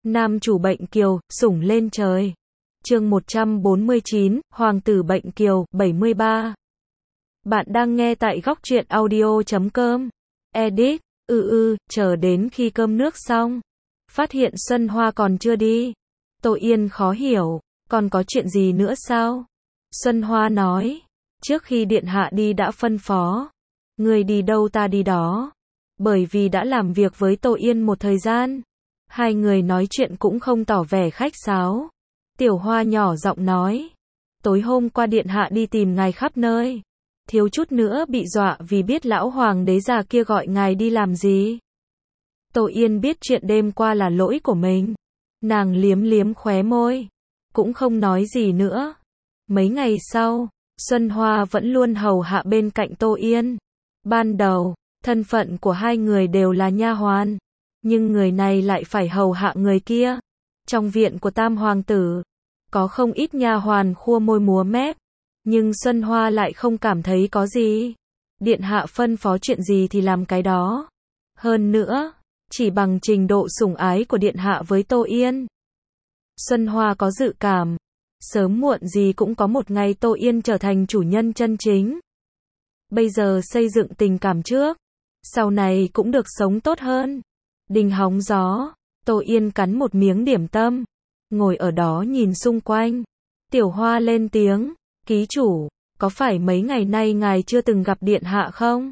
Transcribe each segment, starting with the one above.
Nam chủ bệnh kiều, sủng lên trời. Chương 149, Hoàng tử bệnh kiều, 73. Bạn đang nghe tại góc truyện audio.com. Edit, chờ đến khi cơm nước xong. Phát hiện Xuân Hoa còn chưa đi. Tô Yên khó hiểu, còn có chuyện gì nữa sao? Xuân Hoa nói, trước khi điện hạ đi đã phân phó. Người đi đâu ta đi đó. Bởi vì đã làm việc với Tô Yên một thời gian. Hai người nói chuyện cũng không tỏ vẻ khách sáo. Tiểu Hoa nhỏ giọng nói, tối hôm qua điện hạ đi tìm ngài khắp nơi. Thiếu chút nữa bị dọa vì biết lão hoàng đế già kia gọi ngài đi làm gì. Tô Yên biết chuyện đêm qua là lỗi của mình. Nàng liếm liếm khóe môi, cũng không nói gì nữa. Mấy ngày sau, Xuân Hoa vẫn luôn hầu hạ bên cạnh Tô Yên. Ban đầu, thân phận của hai người đều là nha hoàn, nhưng người này lại phải hầu hạ người kia. Trong viện của Tam hoàng tử, có không ít nha hoàn khua môi múa mép, nhưng Xuân Hoa lại không cảm thấy có gì. Điện hạ phân phó chuyện gì thì làm cái đó. Hơn nữa, chỉ bằng trình độ sủng ái của điện hạ với Tô Yên, Xuân Hoa có dự cảm, sớm muộn gì cũng có một ngày Tô Yên trở thành chủ nhân chân chính. Bây giờ xây dựng tình cảm trước, sau này cũng được sống tốt hơn. Đình hóng gió, Tô Yên cắn một miếng điểm tâm, ngồi ở đó nhìn xung quanh. Tiểu Hoa lên tiếng, ký chủ, có phải mấy ngày nay ngài chưa từng gặp điện hạ không?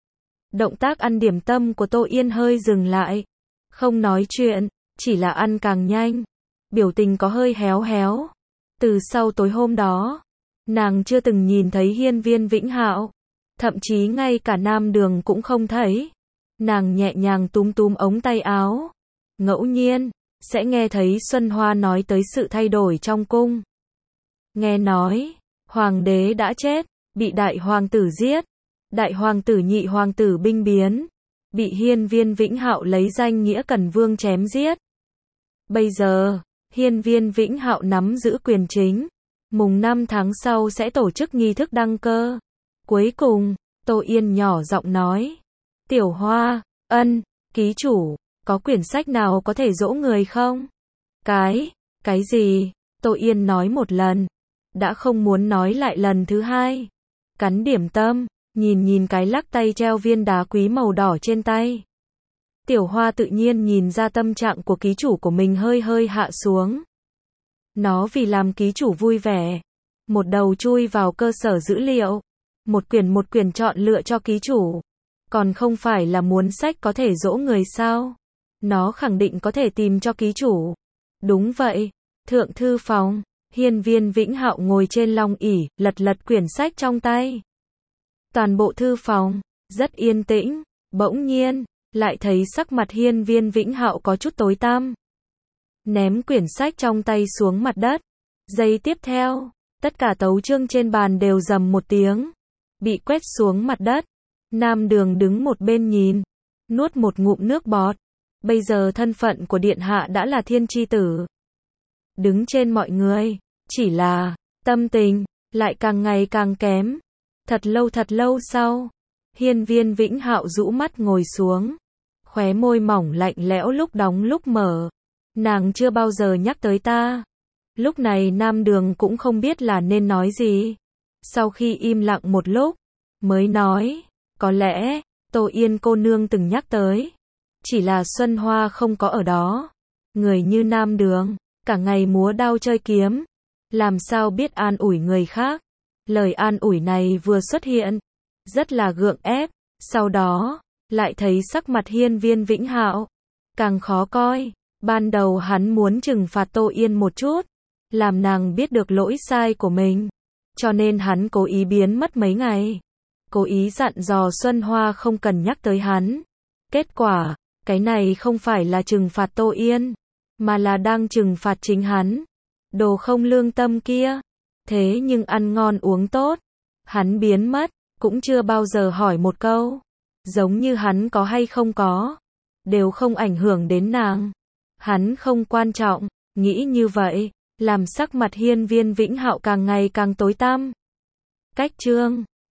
Động tác ăn điểm tâm của Tô Yên hơi dừng lại, không nói chuyện, chỉ là ăn càng nhanh. Biểu tình có hơi héo héo. Từ sau tối hôm đó, nàng chưa từng nhìn thấy Hiên Viên Vĩnh Hạo, thậm chí ngay cả Nam Đường cũng không thấy. Nàng nhẹ nhàng túm túm ống tay áo. Ngẫu nhiên, sẽ nghe thấy Xuân Hoa nói tới sự thay đổi trong cung. Nghe nói, hoàng đế đã chết, bị đại hoàng tử giết. Đại hoàng tử nhị hoàng tử binh biến, bị Hiên Viên Vĩnh Hạo lấy danh nghĩa Cần Vương chém giết. Bây giờ, Hiên Viên Vĩnh Hạo nắm giữ quyền chính. Mùng 5 tháng sau sẽ tổ chức nghi thức đăng cơ. Cuối cùng, Tô Yên nhỏ giọng nói, Tiểu Hoa, ký chủ, có quyển sách nào có thể dỗ người không? Cái gì? Tô Yên nói một lần, đã không muốn nói lại lần thứ hai. Cắn điểm tâm, nhìn cái lắc tay treo viên đá quý màu đỏ trên tay. Tiểu Hoa tự nhiên nhìn ra tâm trạng của ký chủ của mình hơi hạ xuống. Nó vì làm ký chủ vui vẻ, một đầu chui vào cơ sở dữ liệu, một quyển chọn lựa cho ký chủ. Còn không phải là muốn sách có thể dỗ người sao? Nó khẳng định có thể tìm cho ký chủ. Đúng vậy, thượng thư phòng, Hiên Viên Vĩnh Hạo ngồi trên long ỷ, lật quyển sách trong tay. Toàn bộ thư phòng rất yên tĩnh, bỗng nhiên lại thấy sắc mặt Hiên Viên Vĩnh Hạo có chút tối tăm. Ném quyển sách trong tay xuống mặt đất. Giây tiếp theo, tất cả tấu chương trên bàn đều rầm một tiếng, bị quét xuống mặt đất. Nam Đường đứng một bên nhìn, nuốt một ngụm nước bọt. Bây giờ thân phận của điện hạ đã là thiên chi tử, đứng trên mọi người, chỉ là tâm tình lại càng ngày càng kém. Thật lâu sau, Hiên Viên Vĩnh Hạo rũ mắt ngồi xuống, khóe môi mỏng lạnh lẽo lúc đóng lúc mở. Nàng chưa bao giờ nhắc tới ta. Lúc này Nam Đường cũng không biết là nên nói gì. Sau khi im lặng một lúc, mới nói, có lẽ, Tô Yên cô nương từng nhắc tới. Chỉ là Xuân Hoa không có ở đó. Người như Nam Đường, cả ngày múa đao chơi kiếm, làm sao biết an ủi người khác. Lời an ủi này vừa xuất hiện, rất là gượng ép. Sau đó, lại thấy sắc mặt Hiên Viên Vĩnh Hạo càng khó coi. Ban đầu hắn muốn trừng phạt Tô Yên một chút, làm nàng biết được lỗi sai của mình. Cho nên hắn cố ý biến mất mấy ngày, cố ý dặn dò Xuân Hoa không cần nhắc tới hắn. Kết quả, cái này không phải là trừng phạt Tô Yên, mà là đang trừng phạt chính hắn. Đồ không lương tâm kia. Thế nhưng ăn ngon uống tốt, hắn biến mất, cũng chưa bao giờ hỏi một câu. Giống như hắn có hay không có, đều không ảnh hưởng đến nàng. Hắn không quan trọng, nghĩ như vậy, làm sắc mặt Hiên Viên Vĩnh Hạo càng ngày càng tối tăm. Cách chương